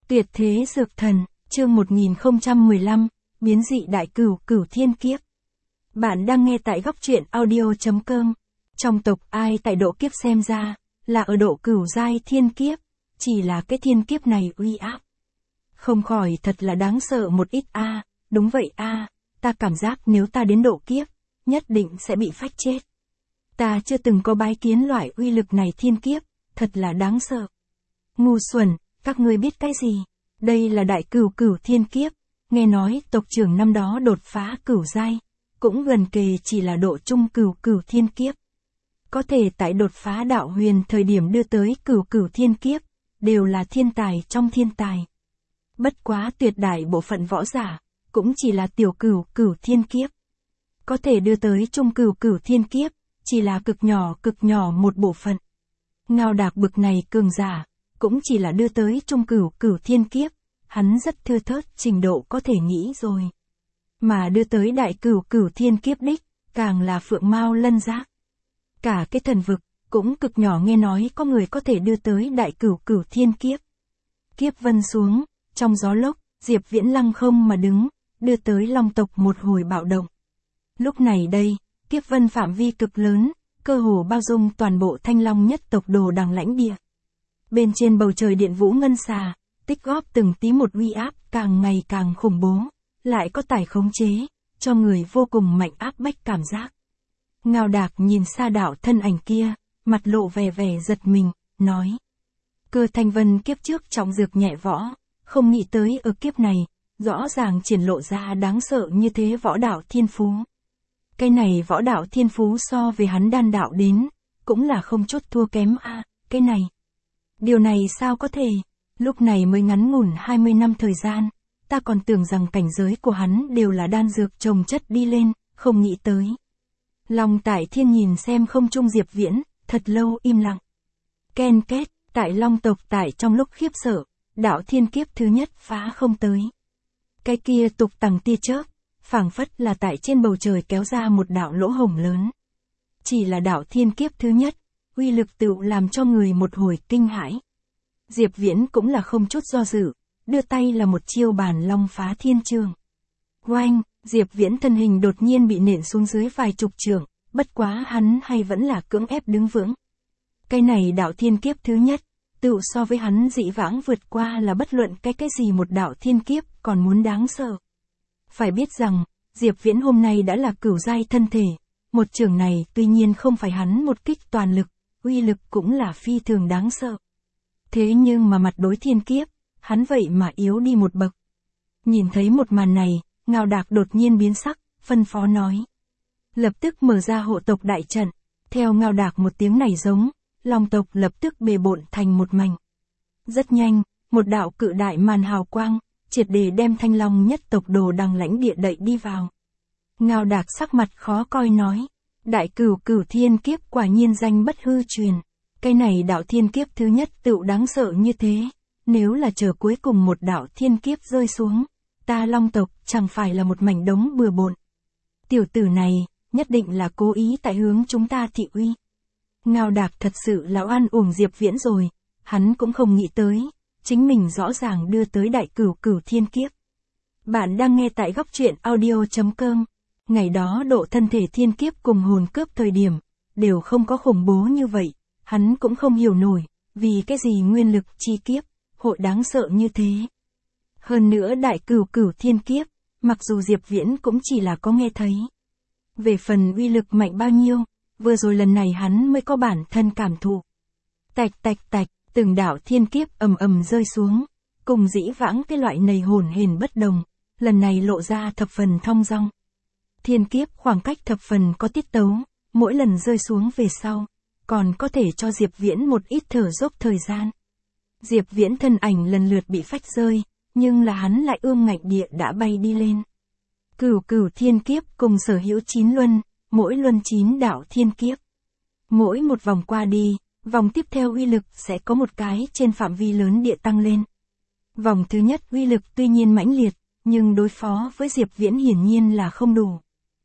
Tuyệt thế dược thần, chương 1015, biến dị đại cửu cửu thiên kiếp. Bạn đang nghe tại góc truyện audio.com. Trong tộc ai tại độ kiếp xem ra, là ở độ cửu giai thiên kiếp, chỉ là cái thiên kiếp này uy áp. Không khỏi thật là đáng sợ một ít a. Đúng vậy a, ta cảm giác nếu ta đến độ kiếp, nhất định sẽ bị phách chết. Ta chưa từng có bái kiến loại uy lực này thiên kiếp, thật là đáng sợ. Ngu xuẩn, các ngươi biết cái gì? Đây là đại cửu cửu thiên kiếp, nghe nói tộc trưởng năm đó đột phá cửu giai, cũng gần kề chỉ là độ trung cửu cửu thiên kiếp. Có thể tại đột phá đạo huyền thời điểm đưa tới cửu cửu thiên kiếp, đều là thiên tài trong thiên tài. Bất quá tuyệt đại bộ phận võ giả, cũng chỉ là tiểu cửu cửu thiên kiếp. Có thể đưa tới trung cửu cửu thiên kiếp, chỉ là cực nhỏ một bộ phận. Ngao Đạc bực này cường giả, cũng chỉ là đưa tới trung cửu cửu thiên kiếp, hắn rất thưa thớt trình độ có thể nghĩ rồi. Mà đưa tới đại cửu cửu thiên kiếp đích, càng là phượng mao lân giác. Cả cái thần vực, cũng cực nhỏ nghe nói có người có thể đưa tới đại cửu cửu thiên kiếp. Kiếp vân xuống, trong gió lốc, Diệp Viễn lăng không mà đứng, đưa tới Long tộc một hồi bạo động. Lúc này đây, kiếp vân phạm vi cực lớn, cơ hồ bao dung toàn bộ Thanh Long nhất tộc Đồ Đằng lãnh địa. Bên trên bầu trời điện vũ ngân xà, tích góp từng tí một uy áp càng ngày càng khủng bố, lại có tài khống chế, cho người vô cùng mạnh áp bách cảm giác. Ngao Đạc nhìn xa đạo thân ảnh kia, mặt lộ vẻ giật mình, nói. Cơ Thanh Vân kiếp trước trọng dược nhẹ võ, không nghĩ tới ở kiếp này, rõ ràng triển lộ ra đáng sợ như thế võ đạo thiên phú. Cái này võ đạo thiên phú so về hắn đan đạo đến, cũng là không chút thua kém a, cái này. Điều này sao có thể, lúc này mới ngắn ngủn 20 năm thời gian, ta còn tưởng rằng cảnh giới của hắn đều là đan dược trồng chất đi lên, không nghĩ tới. Long Tại Thiên nhìn xem không trung Diệp Viễn, thật lâu im lặng. Ken két, tại Long tộc tại trong lúc khiếp sợ, đạo thiên kiếp thứ nhất phá không tới. Cái kia tục tằng tia chớp, phảng phất là tại trên bầu trời kéo ra một đạo lỗ hổng lớn. Chỉ là đạo thiên kiếp thứ nhất, uy lực tựu làm cho người một hồi kinh hãi. Diệp Viễn cũng là không chút do dự, đưa tay là một chiêu bàn long phá thiên trường. Oanh, Diệp Viễn thân hình đột nhiên bị nện xuống dưới vài chục trượng, bất quá hắn hay vẫn là cưỡng ép đứng vững. Cái này đạo thiên kiếp thứ nhất, tựu so với hắn dị vãng vượt qua là bất luận cái gì một đạo thiên kiếp còn muốn đáng sợ. Phải biết rằng, Diệp Viễn hôm nay đã là cửu giai thân thể, một trường này tuy nhiên không phải hắn một kích toàn lực, uy lực cũng là phi thường đáng sợ. Thế nhưng mà mặt đối thiên kiếp, hắn vậy mà yếu đi một bậc. Nhìn thấy một màn này, Ngao Đạc đột nhiên biến sắc, phân phó nói. Lập tức mở ra hộ tộc đại trận, theo Ngao Đạc một tiếng này giống, Long tộc lập tức bề bộn thành một mảnh. Rất nhanh, một đạo cự đại màn hào quang, triệt để đem Thanh Long nhất tộc Đồ Đằng lãnh địa đậy đi vào. Ngao Đạc sắc mặt khó coi nói, đại cửu cửu thiên kiếp quả nhiên danh bất hư truyền. Cái này đạo thiên kiếp thứ nhất tựu đáng sợ như thế, nếu là chờ cuối cùng một đạo thiên kiếp rơi xuống, ta Long tộc chẳng phải là một mảnh đống bừa bộn. Tiểu tử này, nhất định là cố ý tại hướng chúng ta thị uy. Ngao Đạc thật sự là oan uổng Diệp Viễn rồi, hắn cũng không nghĩ tới, chính mình rõ ràng đưa tới đại cửu cửu thiên kiếp. Bạn đang nghe tại góc truyện audio.com, ngày đó độ thân thể thiên kiếp cùng hồn cướp thời điểm, đều không có khủng bố như vậy, hắn cũng không hiểu nổi, vì cái gì nguyên lực chi kiếp, hội đáng sợ như thế. Hơn nữa đại cửu cửu thiên kiếp, mặc dù Diệp Viễn cũng chỉ là có nghe thấy. Về phần uy lực mạnh bao nhiêu, vừa rồi lần này hắn mới có bản thân cảm thụ. Tạch tạch tạch, từng đạo thiên kiếp ầm rơi xuống, cùng dĩ vãng cái loại nầy hồn hển bất đồng, lần này lộ ra thập phần thong dong. Thiên kiếp khoảng cách thập phần có tiết tấu, mỗi lần rơi xuống về sau, còn có thể cho Diệp Viễn một ít thở dốc thời gian. Diệp Viễn thân ảnh lần lượt bị phách rơi, nhưng là hắn lại ương ngạnh địa đã bay đi lên. Cửu cửu thiên kiếp cùng sở hữu 9 luân, mỗi luân 9 đạo thiên kiếp. Mỗi một vòng qua đi, vòng tiếp theo uy lực sẽ có một cái trên phạm vi lớn địa tăng lên. Vòng thứ nhất uy lực tuy nhiên mãnh liệt, nhưng đối phó với Diệp Viễn hiển nhiên là không đủ.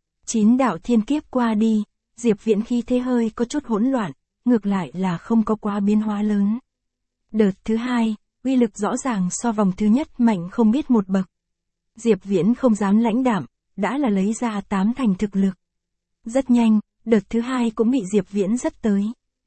9 đạo thiên kiếp qua đi, Diệp Viễn khí thế hơi có chút hỗn loạn, ngược lại là không có quá biến hóa lớn. Đợt thứ hai, uy lực rõ ràng so vòng thứ nhất mạnh không biết một bậc. Diệp Viễn không dám lãnh đạm, đã là lấy ra 8 thành thực lực. Rất nhanh, đợt thứ hai cũng bị Diệp Viễn dắt tới.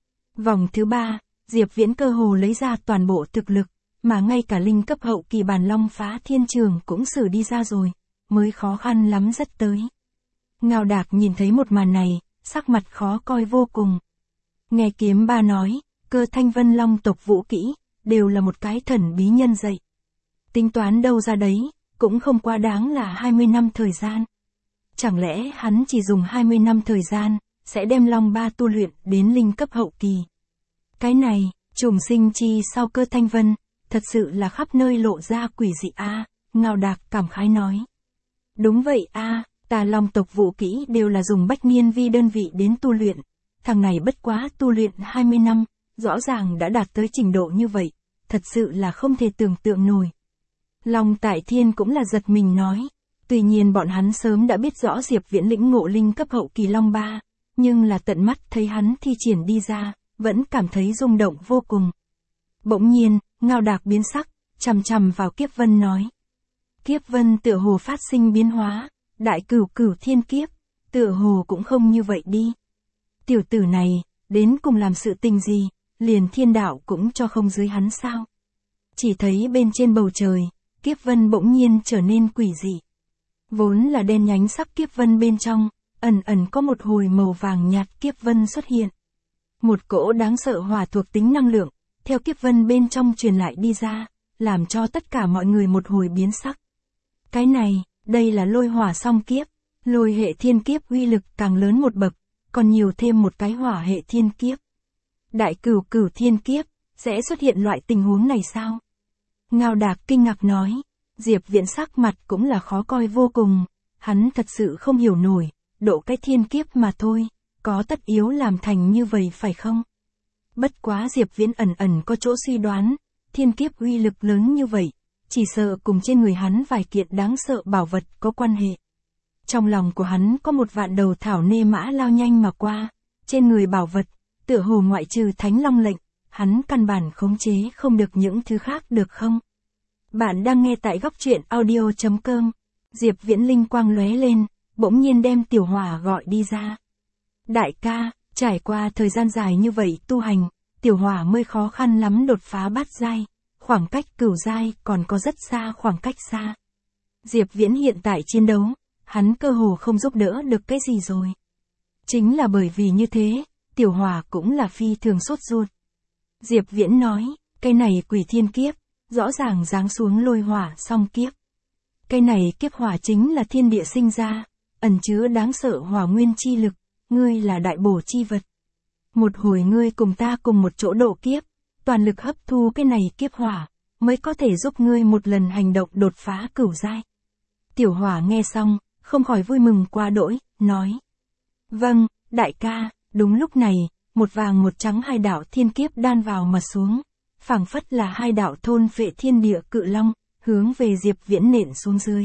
Vòng thứ ba, Diệp Viễn cơ hồ lấy ra toàn bộ thực lực, mà ngay cả linh cấp hậu kỳ bản long phá thiên trường cũng sử đi ra rồi, mới khó khăn lắm dắt tới. Ngao Đạc nhìn thấy một màn này, sắc mặt khó coi vô cùng. Nghe Kiếm Ba nói, Cơ Thanh Vân Long tộc vũ kỹ, đều là một cái thần bí nhân dạy. Tính toán đâu ra đấy, cũng không quá đáng là 20 năm thời gian. Chẳng lẽ hắn chỉ dùng 20 năm thời gian, sẽ đem Long Ba tu luyện đến linh cấp hậu kỳ. Cái này, trùng sinh chi sau Cơ Thanh Vân, thật sự là khắp nơi lộ ra quỷ dị a. Ngao Đạc cảm khái nói. Đúng vậy a, Tà Long tộc vũ kỹ đều là dùng bách niên vi đơn vị đến tu luyện. Thằng này bất quá tu luyện 20 năm, rõ ràng đã đạt tới trình độ như vậy, thật sự là không thể tưởng tượng nổi. Long Tại Thiên cũng là giật mình nói. Tuy nhiên bọn hắn sớm đã biết rõ Diệp Viễn lĩnh ngộ linh cấp hậu kỳ Long Ba, nhưng là tận mắt thấy hắn thi triển đi ra, vẫn cảm thấy rung động vô cùng. Bỗng nhiên, Ngao Đạc biến sắc, chằm chằm vào Kiếp Vân nói. Kiếp Vân tựa hồ phát sinh biến hóa, đại cửu cửu thiên kiếp, tựa hồ cũng không như vậy đi. Tiểu tử này, đến cùng làm sự tình gì, liền thiên đạo cũng cho không dưới hắn sao. Chỉ thấy bên trên bầu trời, Kiếp Vân bỗng nhiên trở nên quỷ dị. Vốn là đen nhánh sắc Kiếp Vân bên trong, ẩn ẩn có một hồi màu vàng nhạt Kiếp Vân xuất hiện. Một cỗ đáng sợ hỏa thuộc tính năng lượng, theo Kiếp Vân bên trong truyền lại đi ra, làm cho tất cả mọi người một hồi biến sắc. Cái này, đây là lôi hỏa song kiếp, lôi hệ thiên kiếp uy lực càng lớn một bậc, còn nhiều thêm một cái hỏa hệ thiên kiếp. Đại cửu cửu thiên kiếp, sẽ xuất hiện loại tình huống này sao? Ngao Đạc kinh ngạc nói, Diệp Viễn sắc mặt cũng là khó coi vô cùng, hắn thật sự không hiểu nổi, độ cái thiên kiếp mà thôi, có tất yếu làm thành như vậy phải không? Bất quá Diệp Viễn ẩn ẩn có chỗ suy đoán, thiên kiếp uy lực lớn như vậy, chỉ sợ cùng trên người hắn vài kiện đáng sợ bảo vật có quan hệ. Trong lòng của hắn có một vạn đầu thảo nê mã lao nhanh mà qua, trên người bảo vật, tựa hồ ngoại trừ Thánh Long lệnh, hắn căn bản khống chế không được những thứ khác được không? Bạn đang nghe tại góc truyện audio.com. Diệp Viễn linh quang lóe lên, bỗng nhiên đem Tiểu Hỏa gọi đi ra. Đại ca, trải qua thời gian dài như vậy tu hành, Tiểu Hỏa mới khó khăn lắm đột phá bát giai, khoảng cách cửu giai còn có rất xa khoảng cách xa. Diệp Viễn hiện tại chiến đấu, hắn cơ hồ không giúp đỡ được cái gì rồi. Chính là bởi vì như thế, Tiểu Hỏa cũng là phi thường sốt ruột. Diệp Viễn nói, cái này quỷ thiên kiếp, rõ ràng giáng xuống lôi hỏa song kiếp. Cái này kiếp hỏa chính là thiên địa sinh ra, ẩn chứa đáng sợ hỏa nguyên chi lực, ngươi là đại bổ chi vật. Một hồi ngươi cùng ta cùng một chỗ độ kiếp, toàn lực hấp thu cái này kiếp hỏa, mới có thể giúp ngươi một lần hành động đột phá cửu giai. Tiểu Hỏa nghe xong, không khỏi vui mừng quá đỗi, nói. Vâng, đại ca, đúng lúc này, một vàng một trắng hai đạo thiên kiếp đan vào mà xuống, phảng phất là hai đạo thôn phệ thiên địa cự long, hướng về Diệp Viễn nện xuống dưới.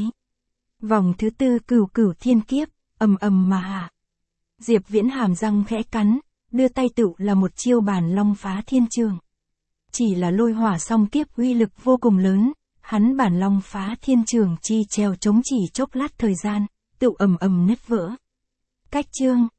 Vòng thứ tư cửu cửu thiên kiếp, ầm ầm mà hạ. Diệp Viễn hàm răng khẽ cắn, đưa tay tựu là một chiêu bản long phá thiên trường. Chỉ là lôi hỏa song kiếp uy lực vô cùng lớn, hắn bản long phá thiên trường chi treo chống chỉ chốc lát thời gian, tựu ầm ầm nứt vỡ. Cách chương